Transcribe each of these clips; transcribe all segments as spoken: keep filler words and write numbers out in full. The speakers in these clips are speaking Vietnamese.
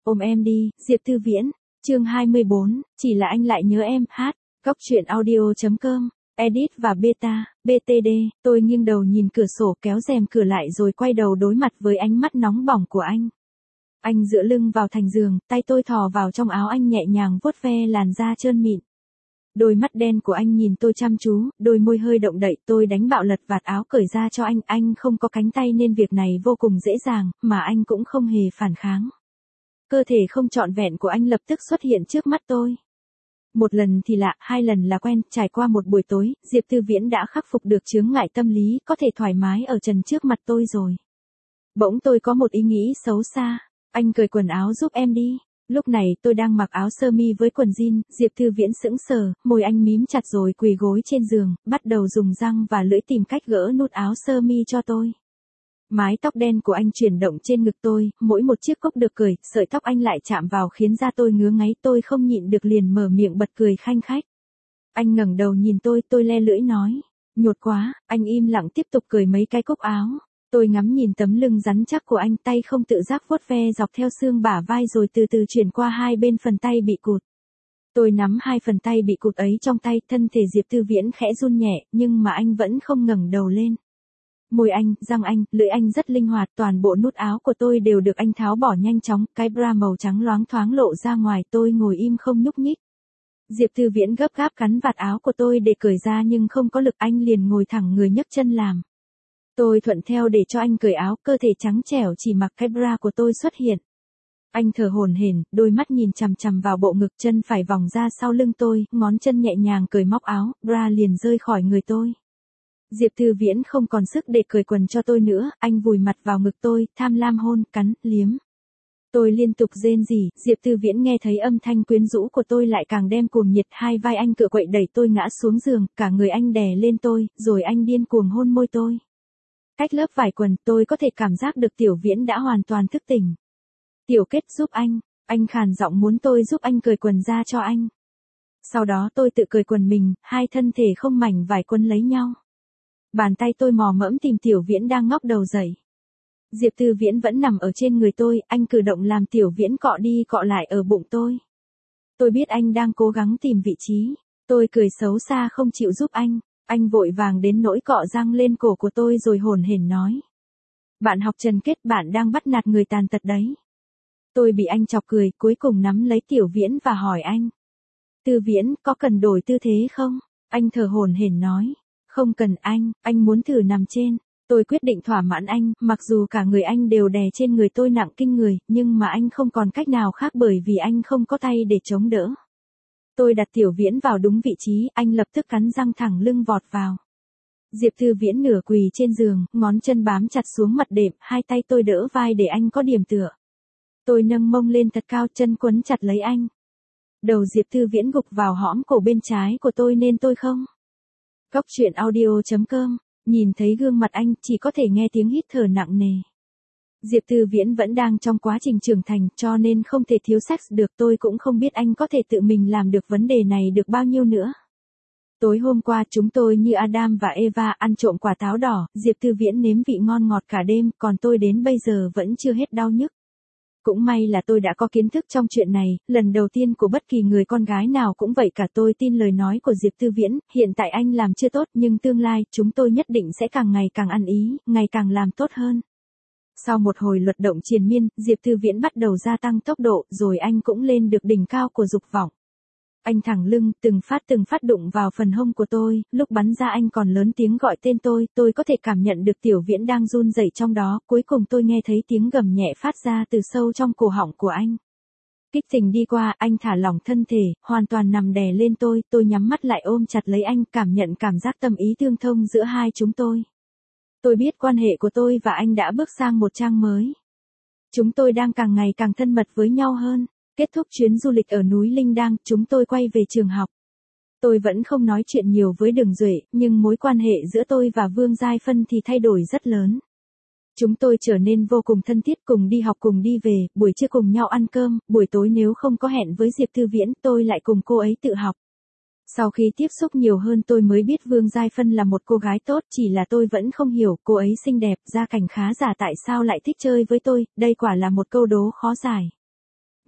Ôm em đi, Diệp Tư Viễn. Chương hai mươi bốn, chỉ là anh lại nhớ em, hát. Góc truyện audio.com, edit và beta, bê tê đê. Tôi nghiêng đầu nhìn cửa sổ, kéo rèm cửa lại rồi quay đầu đối mặt với ánh mắt nóng bỏng của anh. Anh dựa lưng vào thành giường, tay tôi thò vào trong áo anh nhẹ nhàng vuốt ve làn da trơn mịn. Đôi mắt đen của anh nhìn tôi chăm chú, đôi môi hơi động đậy, tôi đánh bạo lật vạt áo cởi ra cho anh, anh không có cánh tay nên việc này vô cùng dễ dàng, mà anh cũng không hề phản kháng. Cơ thể không trọn vẹn của anh lập tức xuất hiện trước mắt tôi. Một lần thì lạ, hai lần là quen, trải qua một buổi tối, Diệp Tư Viễn đã khắc phục được chướng ngại tâm lý, có thể thoải mái ở trần trước mặt tôi rồi. Bỗng tôi có một ý nghĩ xấu xa, anh cởi quần áo giúp em đi. Lúc này tôi đang mặc áo sơ mi với quần jean, Diệp Tư Viễn sững sờ, môi anh mím chặt rồi quỳ gối trên giường, bắt đầu dùng răng và lưỡi tìm cách gỡ nút áo sơ mi cho tôi. Mái tóc đen của anh chuyển động trên ngực tôi, mỗi một chiếc cúc được cởi, sợi tóc anh lại chạm vào khiến da tôi ngứa ngáy, tôi không nhịn được liền mở miệng bật cười khanh khách. Anh ngẩng đầu nhìn tôi, tôi le lưỡi nói, nhột quá, anh im lặng tiếp tục cởi mấy cái cúc áo. Tôi ngắm nhìn tấm lưng rắn chắc của anh, tay không tự giác vuốt ve dọc theo xương bả vai rồi từ từ chuyển qua hai bên phần tay bị cụt. Tôi nắm hai phần tay bị cụt ấy trong tay, thân thể Diệp Tư Viễn khẽ run nhẹ, nhưng mà anh vẫn không ngẩng đầu lên. Môi anh, răng anh, lưỡi anh rất linh hoạt, toàn bộ nút áo của tôi đều được anh tháo bỏ nhanh chóng, cái bra màu trắng loáng thoáng lộ ra ngoài, tôi ngồi im không nhúc nhích. Diệp Tư Viễn gấp gáp cắn vạt áo của tôi để cởi ra nhưng không có lực, anh liền ngồi thẳng người nhấc chân làm. Tôi thuận theo để cho anh cởi áo, cơ thể trắng trẻo chỉ mặc cái bra của tôi xuất hiện. Anh thở hổn hển, đôi mắt nhìn chằm chằm vào bộ ngực, chân phải vòng ra sau lưng tôi, ngón chân nhẹ nhàng cởi móc áo, bra liền rơi khỏi người tôi. Diệp Tư Viễn không còn sức để cởi quần cho tôi nữa, anh vùi mặt vào ngực tôi, tham lam hôn, cắn, liếm. Tôi liên tục rên rỉ, Diệp Tư Viễn nghe thấy âm thanh quyến rũ của tôi lại càng đem cuồng nhiệt, hai vai anh cựa quậy đẩy tôi ngã xuống giường, cả người anh đè lên tôi, rồi anh điên cuồng hôn môi tôi. Cách lớp vải quần, tôi có thể cảm giác được Tiểu Viễn đã hoàn toàn thức tỉnh. Tiểu Kết giúp anh, anh khàn giọng muốn tôi giúp anh cởi quần ra cho anh. Sau đó tôi tự cởi quần mình, hai thân thể không mảnh vải quấn lấy nhau. Bàn tay tôi mò mẫm tìm Tiểu Viễn đang ngóc đầu dậy. Diệp Tư Viễn vẫn nằm ở trên người tôi, anh cử động làm Tiểu Viễn cọ đi cọ lại ở bụng tôi. Tôi biết anh đang cố gắng tìm vị trí, tôi cười xấu xa không chịu giúp anh. Anh vội vàng đến nỗi cọ răng lên cổ của tôi rồi hổn hển nói. Bạn học Trần Kết, bạn đang bắt nạt người tàn tật đấy. Tôi bị anh chọc cười, cuối cùng nắm lấy Tiểu Viễn và hỏi anh. Tư Viễn, có cần đổi tư thế không? Anh thở hổn hển nói. Không cần anh, anh muốn thử nằm trên. Tôi quyết định thỏa mãn anh, mặc dù cả người anh đều đè trên người tôi nặng kinh người, nhưng mà anh không còn cách nào khác bởi vì anh không có tay để chống đỡ. Tôi đặt Tiểu Viễn vào đúng vị trí, anh lập tức cắn răng thẳng lưng vọt vào. Diệp Tư Viễn nửa quỳ trên giường, ngón chân bám chặt xuống mặt đệm, hai tay tôi đỡ vai để anh có điểm tựa. Tôi nâng mông lên thật cao, chân quấn chặt lấy anh. Đầu Diệp Tư Viễn gục vào hõm cổ bên trái của tôi nên tôi không. Góc truyện audio.com, nhìn thấy gương mặt anh, chỉ có thể nghe tiếng hít thở nặng nề. Diệp Tư Viễn vẫn đang trong quá trình trưởng thành, cho nên không thể thiếu sex được, tôi cũng không biết anh có thể tự mình làm được vấn đề này được bao nhiêu nữa. Tối hôm qua chúng tôi như Adam và Eva ăn trộm quả táo đỏ, Diệp Tư Viễn nếm vị ngon ngọt cả đêm, còn tôi đến bây giờ vẫn chưa hết đau nhức. Cũng may là tôi đã có kiến thức trong chuyện này, lần đầu tiên của bất kỳ người con gái nào cũng vậy cả, tôi tin lời nói của Diệp Tư Viễn, hiện tại anh làm chưa tốt nhưng tương lai chúng tôi nhất định sẽ càng ngày càng ăn ý, ngày càng làm tốt hơn. Sau một hồi luật động triền miên, Diệp Tư Viễn bắt đầu gia tăng tốc độ, rồi anh cũng lên được đỉnh cao của dục vọng. Anh thẳng lưng, từng phát từng phát đụng vào phần hông của tôi, lúc bắn ra anh còn lớn tiếng gọi tên tôi, tôi có thể cảm nhận được Tiểu Viễn đang run rẩy trong đó, cuối cùng tôi nghe thấy tiếng gầm nhẹ phát ra từ sâu trong cổ họng của anh. Kích tình đi qua, anh thả lỏng thân thể, hoàn toàn nằm đè lên tôi, tôi nhắm mắt lại ôm chặt lấy anh, cảm nhận cảm giác tâm ý tương thông giữa hai chúng tôi. Tôi biết quan hệ của tôi và anh đã bước sang một trang mới. Chúng tôi đang càng ngày càng thân mật với nhau hơn. Kết thúc chuyến du lịch ở núi Linh Đang, chúng tôi quay về trường học. Tôi vẫn không nói chuyện nhiều với Đường Duệ, nhưng mối quan hệ giữa tôi và Vương Giai Phân thì thay đổi rất lớn. Chúng tôi trở nên vô cùng thân thiết, cùng đi học cùng đi về, buổi trưa cùng nhau ăn cơm, buổi tối nếu không có hẹn với Diệp Tư Viễn, tôi lại cùng cô ấy tự học. Sau khi tiếp xúc nhiều hơn tôi mới biết Vương Giai Phân là một cô gái tốt, chỉ là tôi vẫn không hiểu, cô ấy xinh đẹp, gia cảnh khá giả tại sao lại thích chơi với tôi, đây quả là một câu đố khó giải.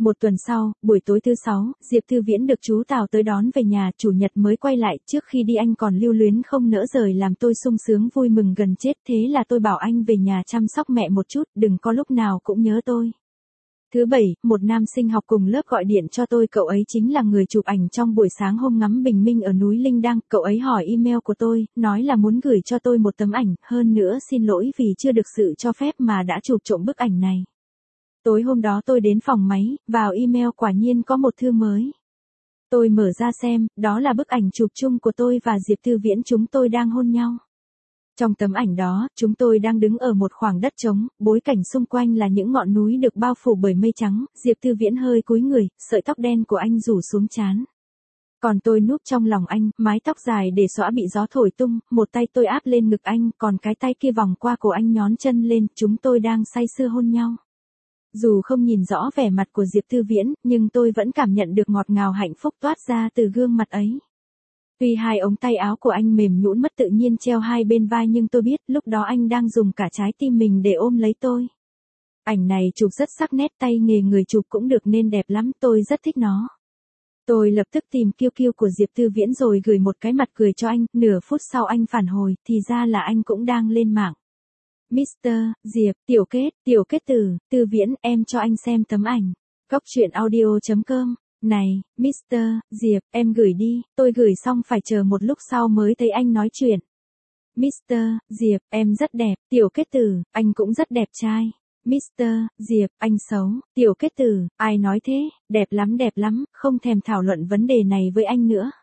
Một tuần sau, buổi tối thứ sáu, Diệp Thư Viễn được chú Tào tới đón về nhà, chủ nhật mới quay lại, trước khi đi anh còn lưu luyến không nỡ rời làm tôi sung sướng vui mừng gần chết, thế là tôi bảo anh về nhà chăm sóc mẹ một chút, đừng có lúc nào cũng nhớ tôi. Thứ bảy, một nam sinh học cùng lớp gọi điện cho tôi, cậu ấy chính là người chụp ảnh trong buổi sáng hôm ngắm bình minh ở núi Linh Đăng, cậu ấy hỏi email của tôi, nói là muốn gửi cho tôi một tấm ảnh, hơn nữa xin lỗi vì chưa được sự cho phép mà đã chụp trộm bức ảnh này. Tối hôm đó tôi đến phòng máy, vào email quả nhiên có một thư mới. Tôi mở ra xem, đó là bức ảnh chụp chung của tôi và Diệp Thư Viễn, chúng tôi đang hôn nhau. Trong tấm ảnh đó, chúng tôi đang đứng ở một khoảng đất trống, bối cảnh xung quanh là những ngọn núi được bao phủ bởi mây trắng, Diệp Thư Viễn hơi cúi người, sợi tóc đen của anh rủ xuống trán. Còn tôi núp trong lòng anh, mái tóc dài để xõa bị gió thổi tung, một tay tôi áp lên ngực anh, còn cái tay kia vòng qua cổ anh nhón chân lên, chúng tôi đang say sưa hôn nhau. Dù không nhìn rõ vẻ mặt của Diệp Thư Viễn, nhưng tôi vẫn cảm nhận được ngọt ngào hạnh phúc toát ra từ gương mặt ấy. Tuy hai ống tay áo của anh mềm nhũn mất tự nhiên treo hai bên vai, nhưng tôi biết lúc đó anh đang dùng cả trái tim mình để ôm lấy tôi. Ảnh này chụp rất sắc nét, tay nghề người chụp cũng được nên đẹp lắm, tôi rất thích nó. Tôi lập tức tìm kiêu kiêu của Diệp Thư Viễn rồi gửi một cái mặt cười cho anh, nửa phút sau anh phản hồi, thì ra là anh cũng đang lên mạng. mít tơ Diệp, tiểu kết, tiểu kết từ, Thư Viễn, em cho anh xem tấm ảnh. Góc truyện audio chấm com. Này, mít tơ Diệp, em gửi đi, tôi gửi xong phải chờ một lúc sau mới thấy anh nói chuyện. mít tơ Diệp, em rất đẹp, tiểu kết từ, anh cũng rất đẹp trai. mít tơ Diệp, anh xấu, tiểu kết từ, ai nói thế, đẹp lắm đẹp lắm, không thèm thảo luận vấn đề này với anh nữa.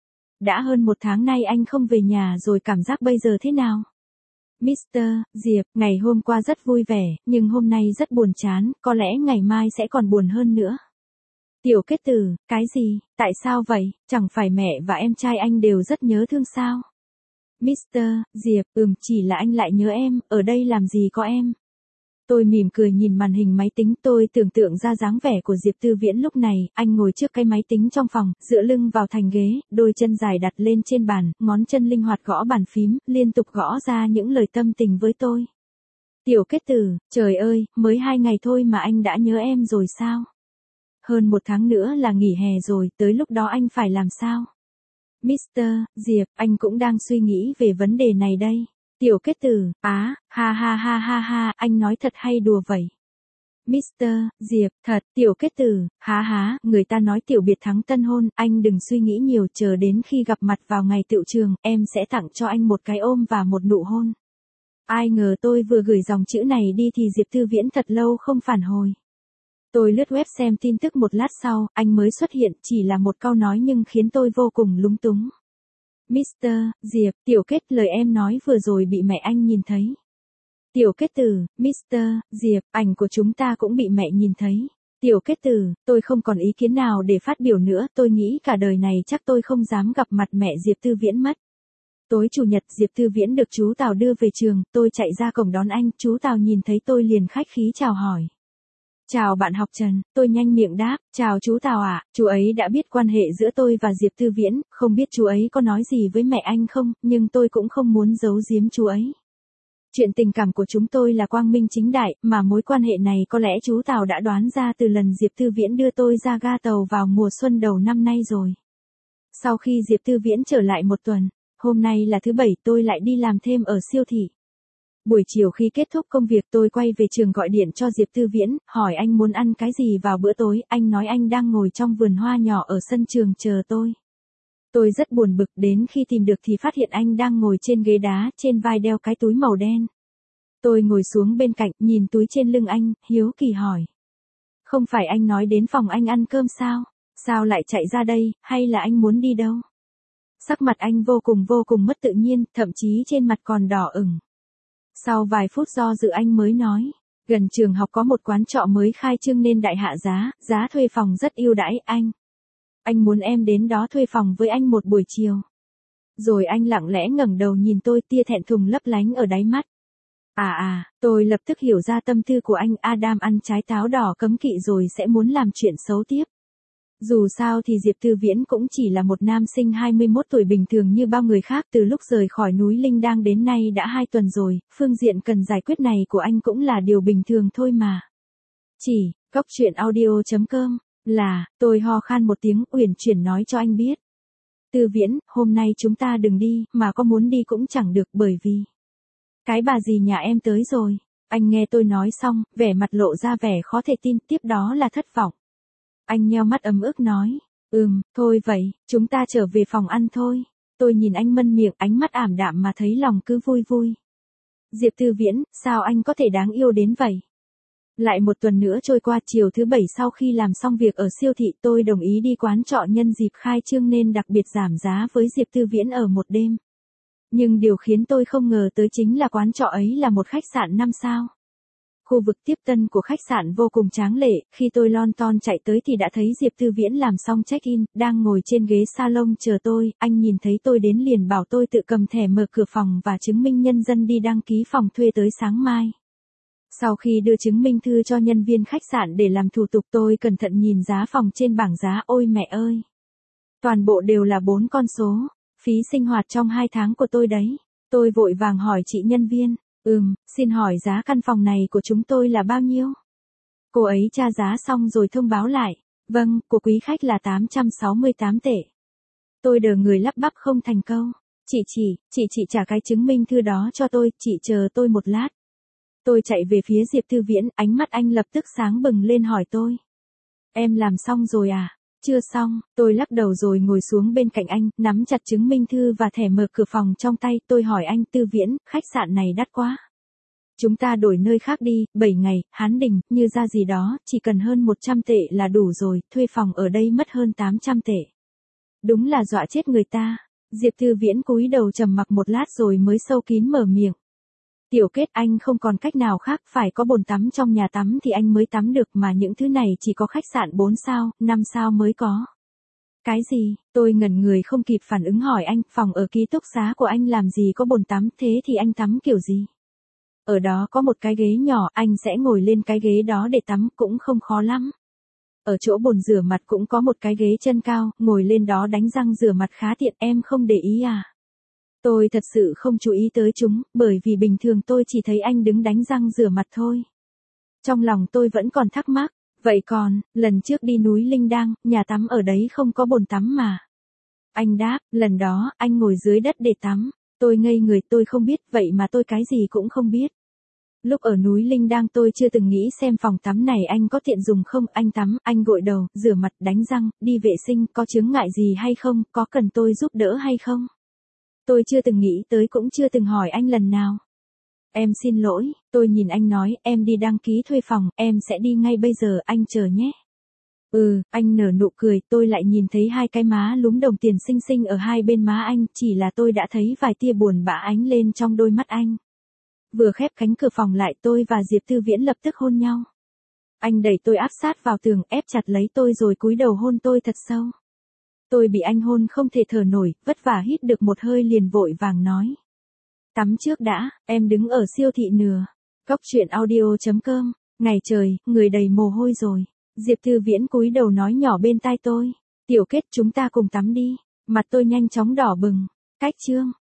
Đã hơn một tháng nay anh không về nhà rồi, cảm giác bây giờ thế nào? mít tơ Diệp, ngày hôm qua rất vui vẻ, nhưng hôm nay rất buồn chán, có lẽ ngày mai sẽ còn buồn hơn nữa. Tiểu kết từ, cái gì, tại sao vậy, chẳng phải mẹ và em trai anh đều rất nhớ thương sao? mít tơ Diệp, ừm, chỉ là anh lại nhớ em, ở đây làm gì có em. Tôi mỉm cười nhìn màn hình máy tính, tôi tưởng tượng ra dáng vẻ của Diệp Thư Viễn lúc này, anh ngồi trước cái máy tính trong phòng, dựa lưng vào thành ghế, đôi chân dài đặt lên trên bàn, ngón chân linh hoạt gõ bàn phím, liên tục gõ ra những lời tâm tình với tôi. Tiểu kết từ, trời ơi, mới hai ngày thôi mà anh đã nhớ em rồi sao? Hơn một tháng nữa là nghỉ hè rồi, tới lúc đó anh phải làm sao? mít tơ Diệp, anh cũng đang suy nghĩ về vấn đề này đây. Tiểu kết từ, á, ha ha ha ha ha, anh nói thật hay đùa vậy? mít tơ Diệp, thật, tiểu kết từ, há há, người ta nói tiểu biệt thắng tân hôn, anh đừng suy nghĩ nhiều, chờ đến khi gặp mặt vào ngày tựu trường, em sẽ tặng cho anh một cái ôm và một nụ hôn. Ai ngờ tôi vừa gửi dòng chữ này đi thì Diệp Thư Viễn thật lâu không phản hồi. Tôi lướt web xem tin tức một lát sau, anh mới xuất hiện, chỉ là một câu nói nhưng khiến tôi vô cùng lúng túng. mít tơ Diệp, tiểu kết, lời em nói vừa rồi bị mẹ anh nhìn thấy. Tiểu kết từ, mít tơ Diệp, ảnh của chúng ta cũng bị mẹ nhìn thấy. Tiểu kết từ, tôi không còn ý kiến nào để phát biểu nữa, tôi nghĩ cả đời này chắc tôi không dám gặp mặt mẹ Diệp Thư Viễn mất. Tối chủ nhật Diệp Thư Viễn được chú Tào đưa về trường, tôi chạy ra cổng đón anh, chú Tào nhìn thấy tôi liền khách khí chào hỏi. Chào bạn học Trần, tôi nhanh miệng đáp, chào chú Tào ạ, à, chú ấy đã biết quan hệ giữa tôi và Diệp Thư Viễn, không biết chú ấy có nói gì với mẹ anh không, nhưng tôi cũng không muốn giấu giếm chú ấy. Chuyện tình cảm của chúng tôi là quang minh chính đại, mà mối quan hệ này có lẽ chú Tào đã đoán ra từ lần Diệp Thư Viễn đưa tôi ra ga tàu vào mùa xuân đầu năm nay rồi. Sau khi Diệp Thư Viễn trở lại một tuần, hôm nay là thứ bảy, tôi lại đi làm thêm ở siêu thị. Buổi chiều khi kết thúc công việc tôi quay về trường gọi điện cho Diệp Thư Viễn, hỏi anh muốn ăn cái gì vào bữa tối, anh nói anh đang ngồi trong vườn hoa nhỏ ở sân trường chờ tôi. Tôi rất buồn bực, đến khi tìm được thì phát hiện anh đang ngồi trên ghế đá, trên vai đeo cái túi màu đen. Tôi ngồi xuống bên cạnh, nhìn túi trên lưng anh, hiếu kỳ hỏi. Không phải anh nói đến phòng anh ăn cơm sao? Sao lại chạy ra đây, hay là anh muốn đi đâu? Sắc mặt anh vô cùng vô cùng mất tự nhiên, thậm chí trên mặt còn đỏ ửng. Sau vài phút do dự anh mới nói, gần trường học có một quán trọ mới khai trương nên đại hạ giá, giá thuê phòng rất ưu đãi anh. Anh muốn em đến đó thuê phòng với anh một buổi chiều. Rồi anh lặng lẽ ngẩng đầu nhìn tôi, tia thẹn thùng lấp lánh ở đáy mắt. À à, tôi lập tức hiểu ra tâm tư của anh, Adam ăn trái táo đỏ cấm kỵ rồi sẽ muốn làm chuyện xấu tiếp. Dù sao thì Diệp Thư Viễn cũng chỉ là một nam sinh hai mươi mốt tuổi bình thường như bao người khác, từ lúc rời khỏi núi Linh Đăng đến nay đã hai tuần rồi, phương diện cần giải quyết này của anh cũng là điều bình thường thôi mà. Chỉ, cốc truyện audio chấm com, là, tôi ho khan một tiếng uyển chuyển nói cho anh biết. Tư Viễn, hôm nay chúng ta đừng đi, mà có muốn đi cũng chẳng được bởi vì. Cái bà dì nhà em tới rồi. Anh nghe tôi nói xong, vẻ mặt lộ ra vẻ khó thể tin, tiếp đó là thất vọng. Anh nheo mắt ấm ức nói, ừm, thôi vậy, chúng ta trở về phòng ăn thôi. Tôi nhìn anh mân miệng, ánh mắt ảm đạm mà thấy lòng cứ vui vui. Diệp Tư Viễn, sao anh có thể đáng yêu đến vậy? Lại một tuần nữa trôi qua, chiều thứ bảy sau khi làm xong việc ở siêu thị tôi đồng ý đi quán trọ nhân dịp khai trương nên đặc biệt giảm giá với Diệp Tư Viễn ở một đêm. Nhưng điều khiến tôi không ngờ tới chính là quán trọ ấy là một khách sạn năm sao. Khu vực tiếp tân của khách sạn vô cùng tráng lệ, khi tôi lon ton chạy tới thì đã thấy Diệp Tư Viễn làm xong check-in, đang ngồi trên ghế salon chờ tôi, anh nhìn thấy tôi đến liền bảo tôi tự cầm thẻ mở cửa phòng và chứng minh nhân dân đi đăng ký phòng thuê tới sáng mai. Sau khi đưa chứng minh thư cho nhân viên khách sạn để làm thủ tục tôi cẩn thận nhìn giá phòng trên bảng giá, ôi mẹ ơi. Toàn bộ đều là bốn con số, phí sinh hoạt trong hai tháng của tôi đấy. Tôi vội vàng hỏi chị nhân viên, ừm, xin hỏi giá căn phòng này của chúng tôi là bao nhiêu? Cô ấy tra giá xong rồi thông báo lại, vâng, của quý khách là tám trăm sáu mươi tám tệ. Tôi đờ người lắp bắp không thành câu, chị chỉ, chị chị trả cái chứng minh thư đó cho tôi, chị chờ tôi một lát. Tôi chạy về phía Diệp Tư Viễn, ánh mắt anh lập tức sáng bừng lên hỏi tôi. Em làm xong rồi à? Chưa xong, tôi lắc đầu rồi ngồi xuống bên cạnh anh, nắm chặt chứng minh thư và thẻ mở cửa phòng trong tay, tôi hỏi anh, Tư Viễn, khách sạn này đắt quá. Chúng ta đổi nơi khác đi, bảy ngày, Hán Đình, như ra gì đó, chỉ cần hơn một trăm tệ là đủ rồi, thuê phòng ở đây mất hơn tám trăm tệ. Đúng là dọa chết người ta. Diệp Tư Viễn cúi đầu trầm mặc một lát rồi mới sâu kín mở miệng. Tiểu Kết, anh không còn cách nào khác, phải có bồn tắm trong nhà tắm thì anh mới tắm được, mà những thứ này chỉ có khách sạn bốn sao, năm sao mới có. Cái gì? Tôi ngẩn người không kịp phản ứng hỏi anh, phòng ở ký túc xá của anh làm gì có bồn tắm, thế thì anh tắm kiểu gì? Ở đó có một cái ghế nhỏ, anh sẽ ngồi lên cái ghế đó để tắm, cũng không khó lắm. Ở chỗ bồn rửa mặt cũng có một cái ghế chân cao, ngồi lên đó đánh răng rửa mặt khá tiện, em không để ý à? Tôi thật sự không chú ý tới chúng, bởi vì bình thường tôi chỉ thấy anh đứng đánh răng rửa mặt thôi. Trong lòng tôi vẫn còn thắc mắc, vậy còn, lần trước đi núi Linh Đăng, nhà tắm ở đấy không có bồn tắm mà. Anh đáp, lần đó, anh ngồi dưới đất để tắm. Tôi ngây người, tôi không biết, vậy mà tôi cái gì cũng không biết. Lúc ở núi Linh Đăng tôi chưa từng nghĩ xem phòng tắm này anh có tiện dùng không, anh tắm, anh gội đầu, rửa mặt, đánh răng, đi vệ sinh, có chướng ngại gì hay không, có cần tôi giúp đỡ hay không? Tôi chưa từng nghĩ tới, cũng chưa từng hỏi anh lần nào. Em xin lỗi, tôi nhìn anh nói, em đi đăng ký thuê phòng, em sẽ đi ngay bây giờ, anh chờ nhé. Ừ, anh nở nụ cười, tôi lại nhìn thấy hai cái má lúm đồng tiền xinh xinh ở hai bên má anh, chỉ là tôi đã thấy vài tia buồn bã ánh lên trong đôi mắt anh. Vừa khép cánh cửa phòng lại, tôi và Diệp Tư Viễn lập tức hôn nhau. Anh đẩy tôi áp sát vào tường, ép chặt lấy tôi rồi cúi đầu hôn tôi thật sâu. Tôi bị anh hôn không thể thở nổi, vất vả hít được một hơi liền vội vàng nói. Tắm trước đã, em đứng ở siêu thị nừa. Cốc truyện audio chấm com, ngày trời, người đầy mồ hôi rồi. Diệp Tư Viễn cúi đầu nói nhỏ bên tai tôi. Tiểu Kết, chúng ta cùng tắm đi. Mặt tôi nhanh chóng đỏ bừng. Cách chương.